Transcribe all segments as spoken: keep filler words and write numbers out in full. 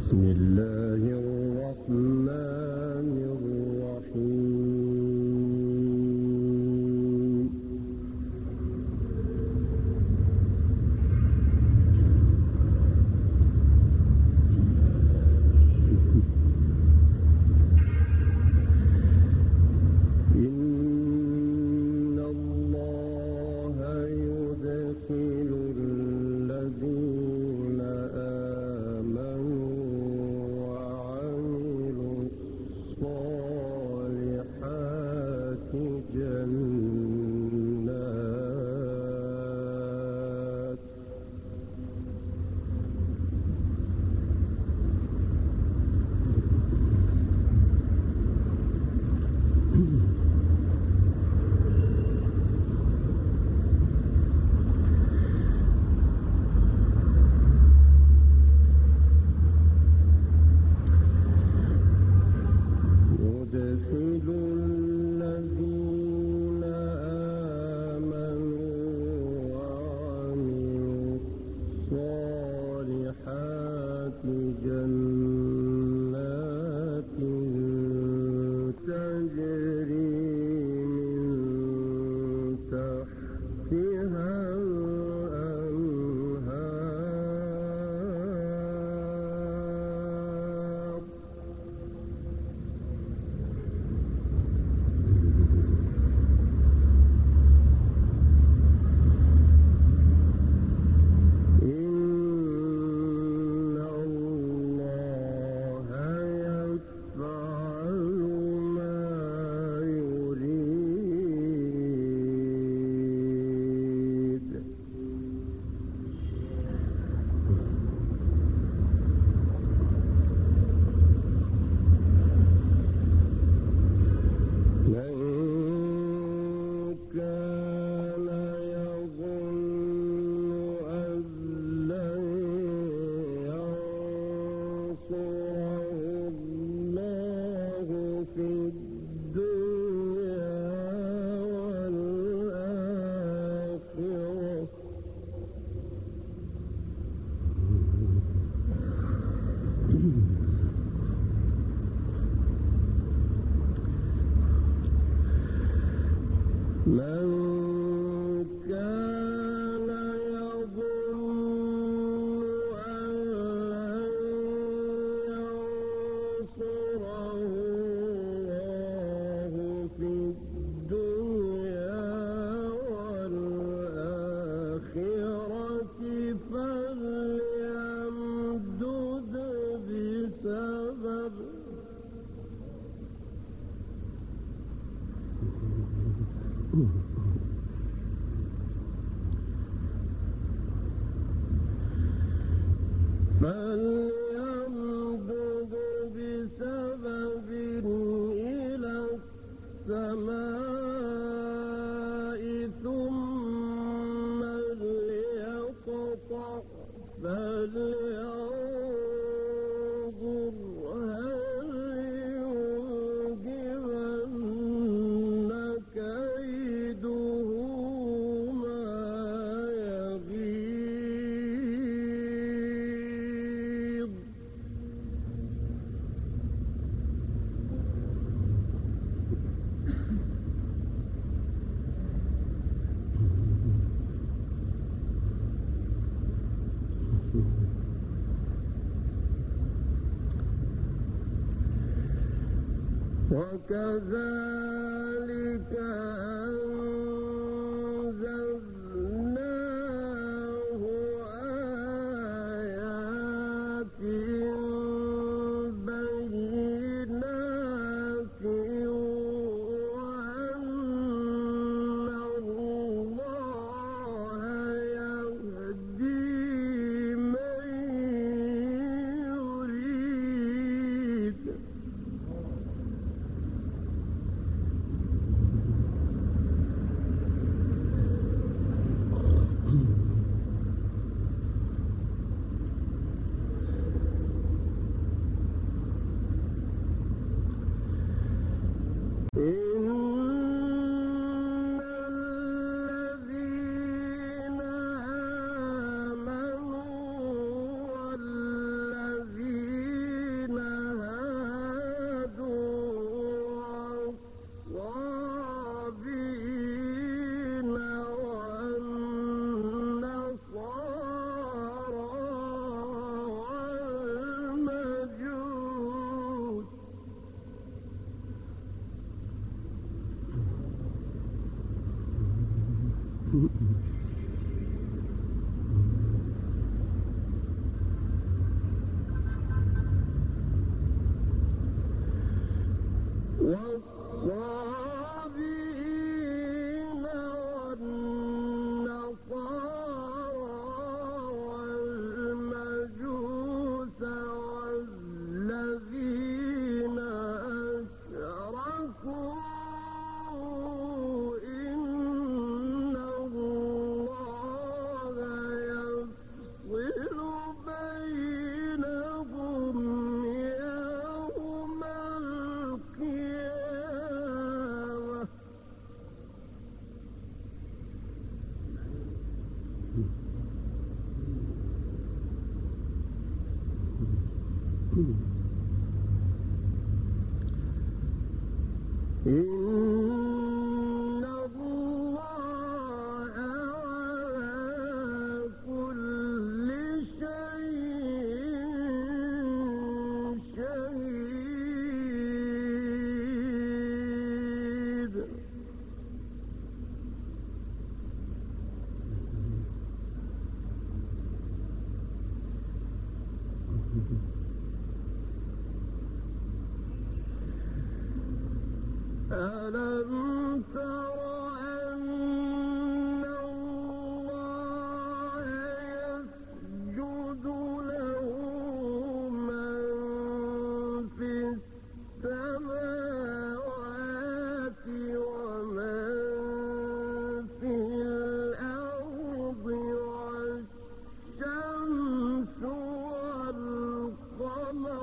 بسم الله الرحمن الرحيم. إن الله يدخل الذين آمنوا وعملوا الصالحات جنات يدخل الذين آمنوا وعملوا الصالحات جنات تجري من تحتها الأنهار إن الله يفعل ما يريد. من كان يظن أن لن ينصره الله في الدنيا والآخرة من كان يظن أن لن ينصره الله في الدنيا والآخرة فليمدد بسبب فليمدد بسبب إلى السماء ثم ليقطع فلينظر هل ينجبن كيده ما يغيظ. وكذلك أنزلناه آيات بينات وأن الله يهدي من يريد. إن الله على كل شيء شهيد. ألم تر أن الله يسجد له من في السماوات ومن في الأرض والشمس والقمر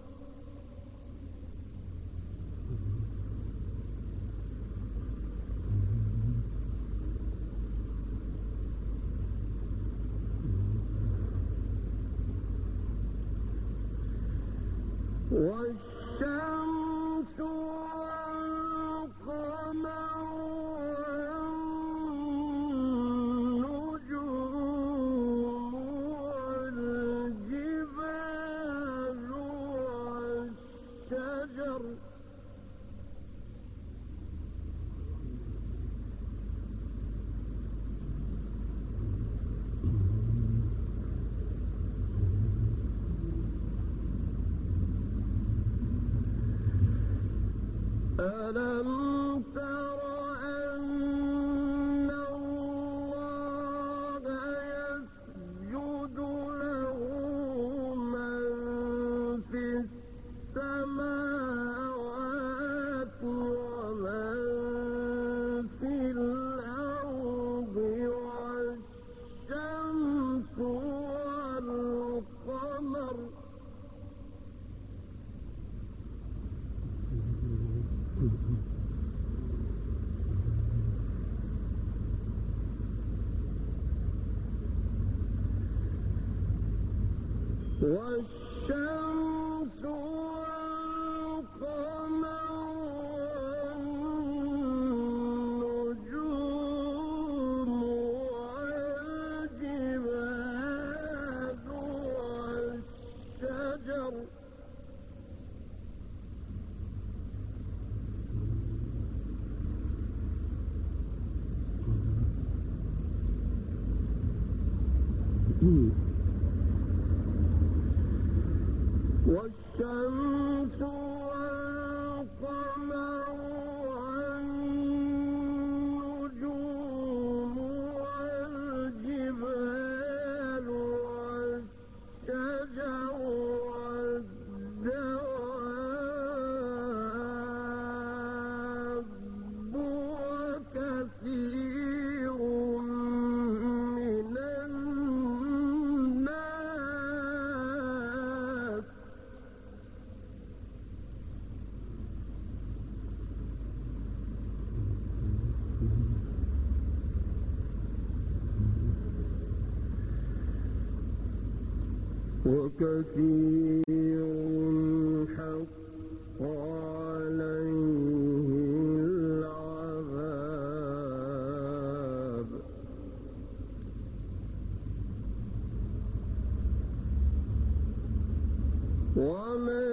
والشمس والقمر والنجوم والجبال والشجر ألم تر أن الله يسجد له من في السماوات ومن في الأرض والشمس والقمر والشمس والقمر والنجوم والجبال والشجر والشمس والقمر والنجوم والجبال والشجر والدواب وكثير من الناس وكثير حق عليه العذاب ومن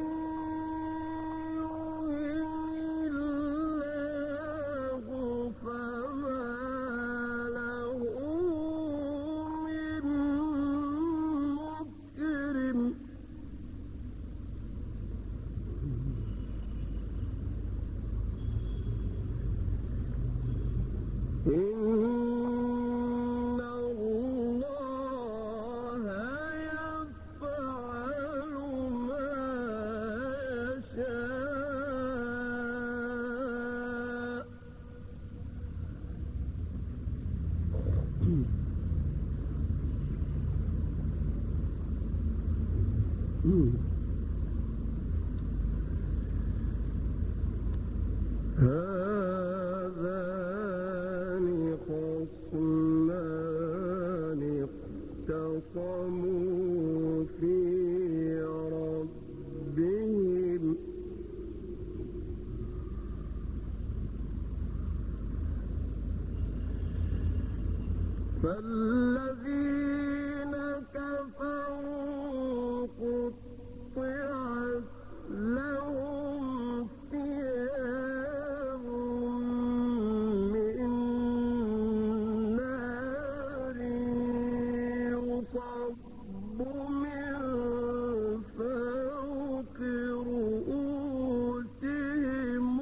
يهن الله فما له من مكرم إن الله يفعل ما يشاء هذان خصمان اختصموا في ربهم فالذين كفروا قطعت لهم ثياب من نار يصب من فوق رؤوسهم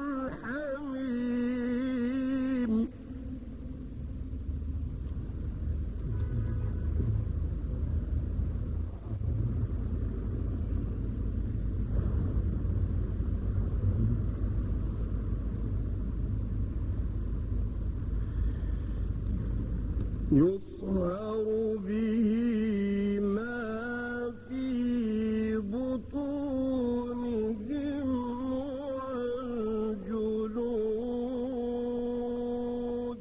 الحميم يصهر به ما في بطونهم والجلود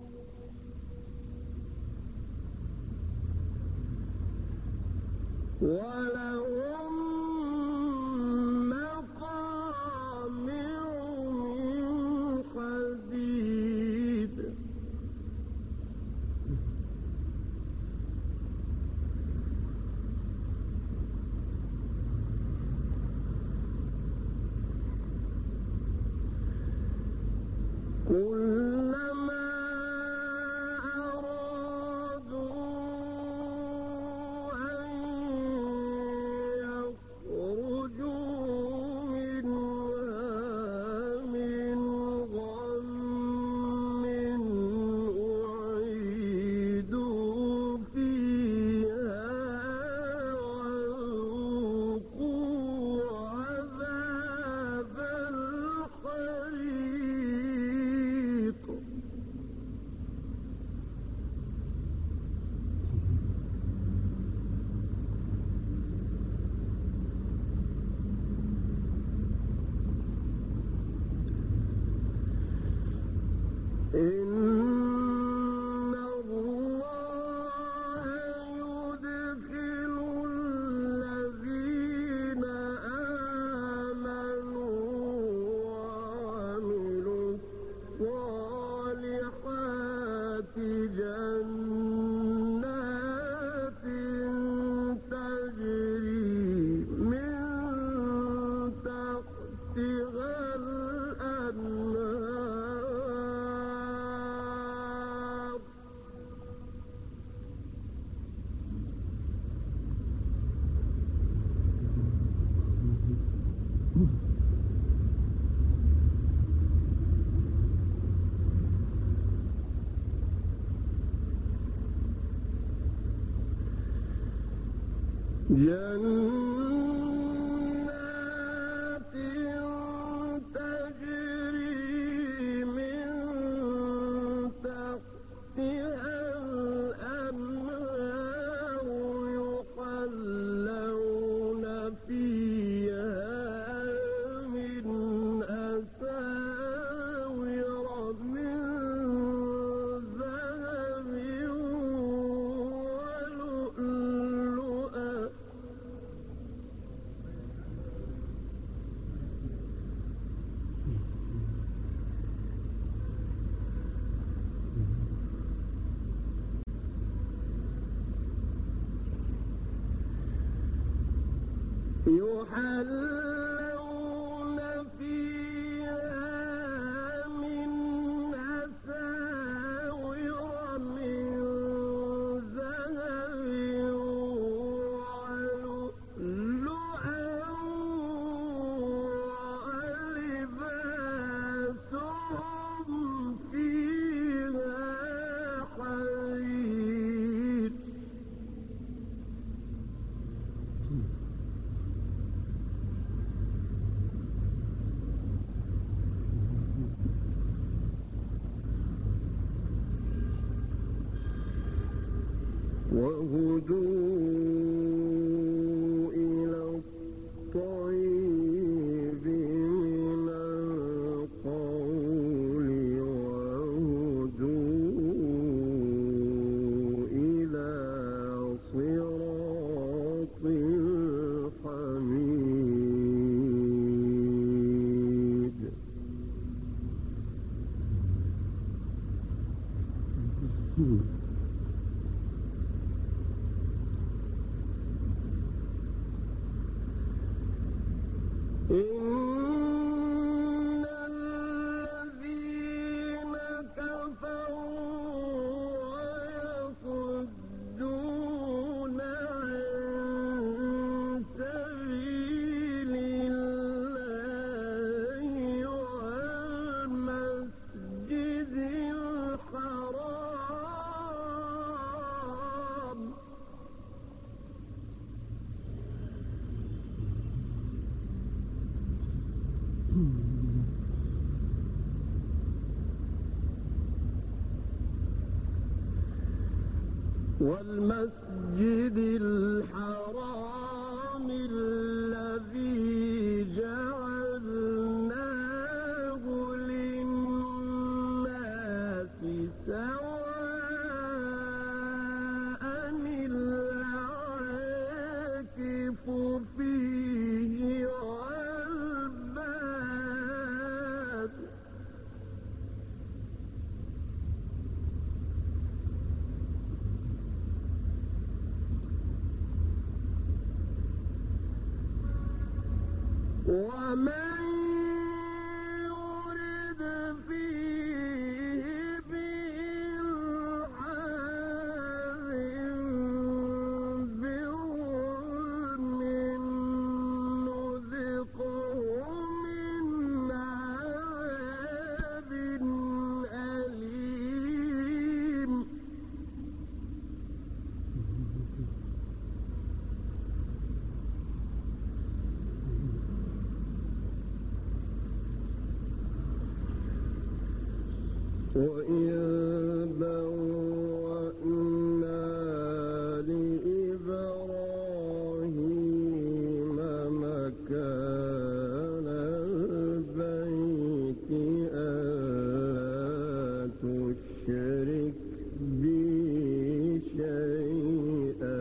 ولهم مقامع من حديد كلما أرادوا أن يخرجوا منها من غم أعيدوا فيها وذوقوا عذاب الحريق إن الله يدخل الذين آمنوا وعملوا الصالحات جنات تجري من تحتها الأنهار جنات تجري من تحتها الأنهار يحلون فيها من أساور من ذهب ولؤلؤا يحلون فيها من أساور من ذهب ولؤلؤا ولباسهم فيها حرير وهدوا إلى الطيب من القول وهدوا إلى صراط الحميد Hmm. والمسجد الحرام الذي جعلناه للناس سواء العاكف فيه والباد ومن يرد فيه بإلحاد بظلم نذقه من عذاب أليم وإذ بوأنا لإبراهيم مكان البيت ألا تشرك بي شيئا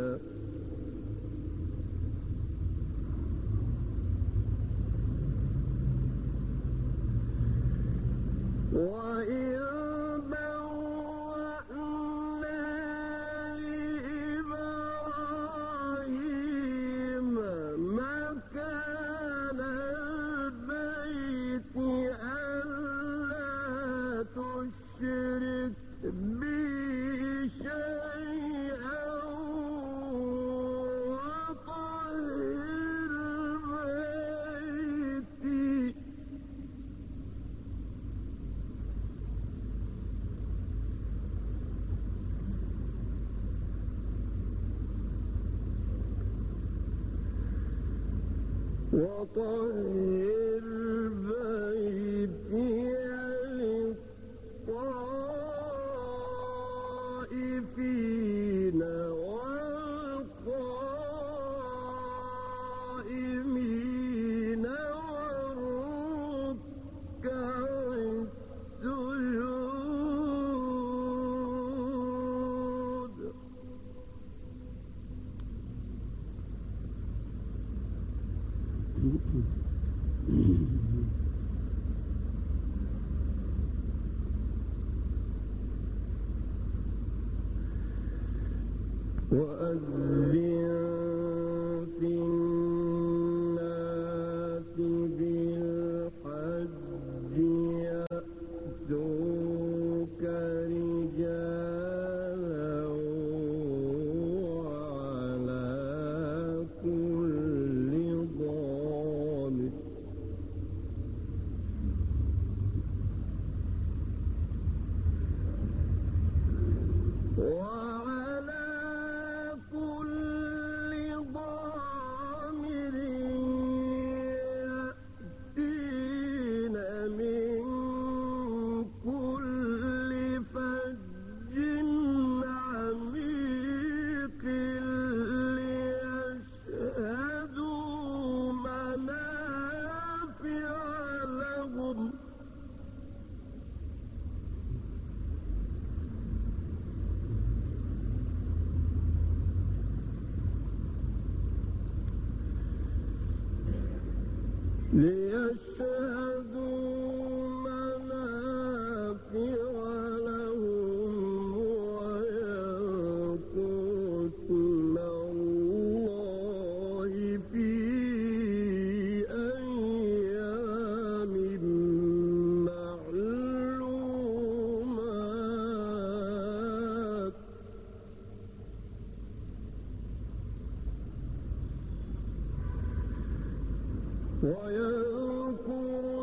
وإذ تشرك بي شيئا وطهر بيتي وطهر بيتي الطائفين والقائمين والركع السجود وأذن في الناس بالحج يأتوك رجالا وعلى كل ضامر ليشهدوا منافع لهم ويذكروا اسم الله في أيام معلومات ويذكروا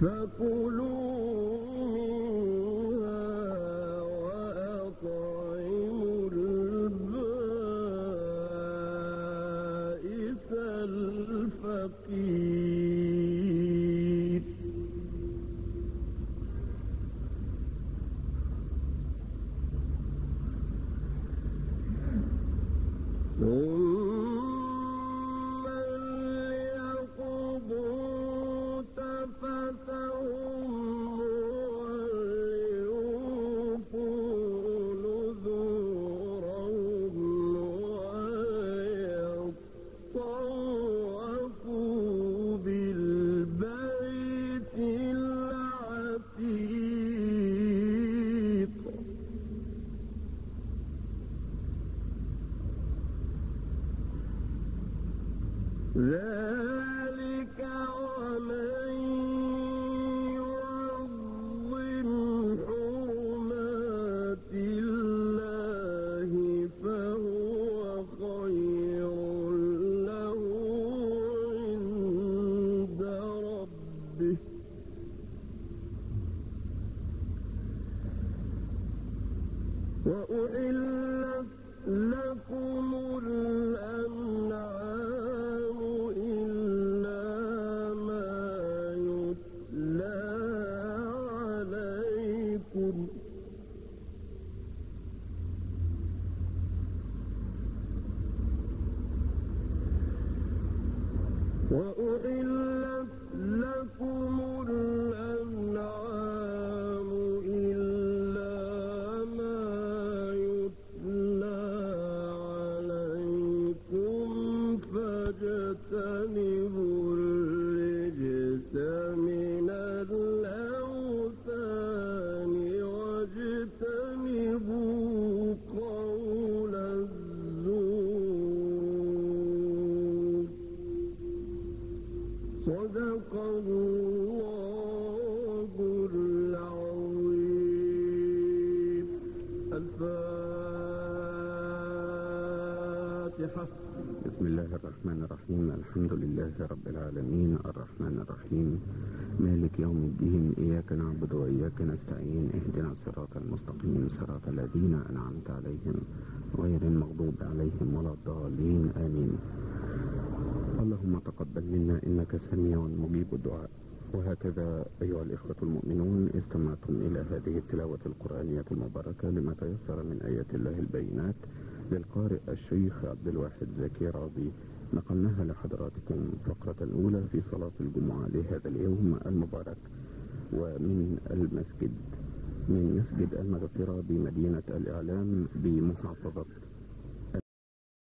فكلوا منها وأطعموا البائس الفقير ثم ليقضوا تفثهم وليوفوا نذورهم وليطوفوا بالبيت العتيق ذلك ومن يعظم حرمات الله فهو خير له عند ربه وأحلت لكم الأنعام إلا ما يتلى عليكم وأحلت لكم الأنعام إلا ما يتلى عليكم فاجتنبوا الرجس من الأوثان واجتنبوا قول الزور صدق الله العظيم. الفاتحة. بسم الله الرحمن الرحيم. الحمد لله رب العالمين الرحمن الرحيم مالك يوم الدين إياك نعبد وإياك نستعين اهدنا الصراط المستقيم صراط الذين أنعمت عليهم غير المغضوب عليهم ولا الضالين آمين. اللهم تقبل منا إنك سميع مجيب الدعاء. وهكذا أيها الإخوة المؤمنون استمعتم إلى هذه التلاوة القرآنية المباركة لما تيسر من آيات الله البينات للقارئ الشيخ عبد الواحد زكي راضي. نقلناها لحضراتكم فقرة الأولى في صلاة الجمعة لهذا اليوم المبارك ومن المسجد من مسجد المغفرة بمدينة الإعلام بمحافظة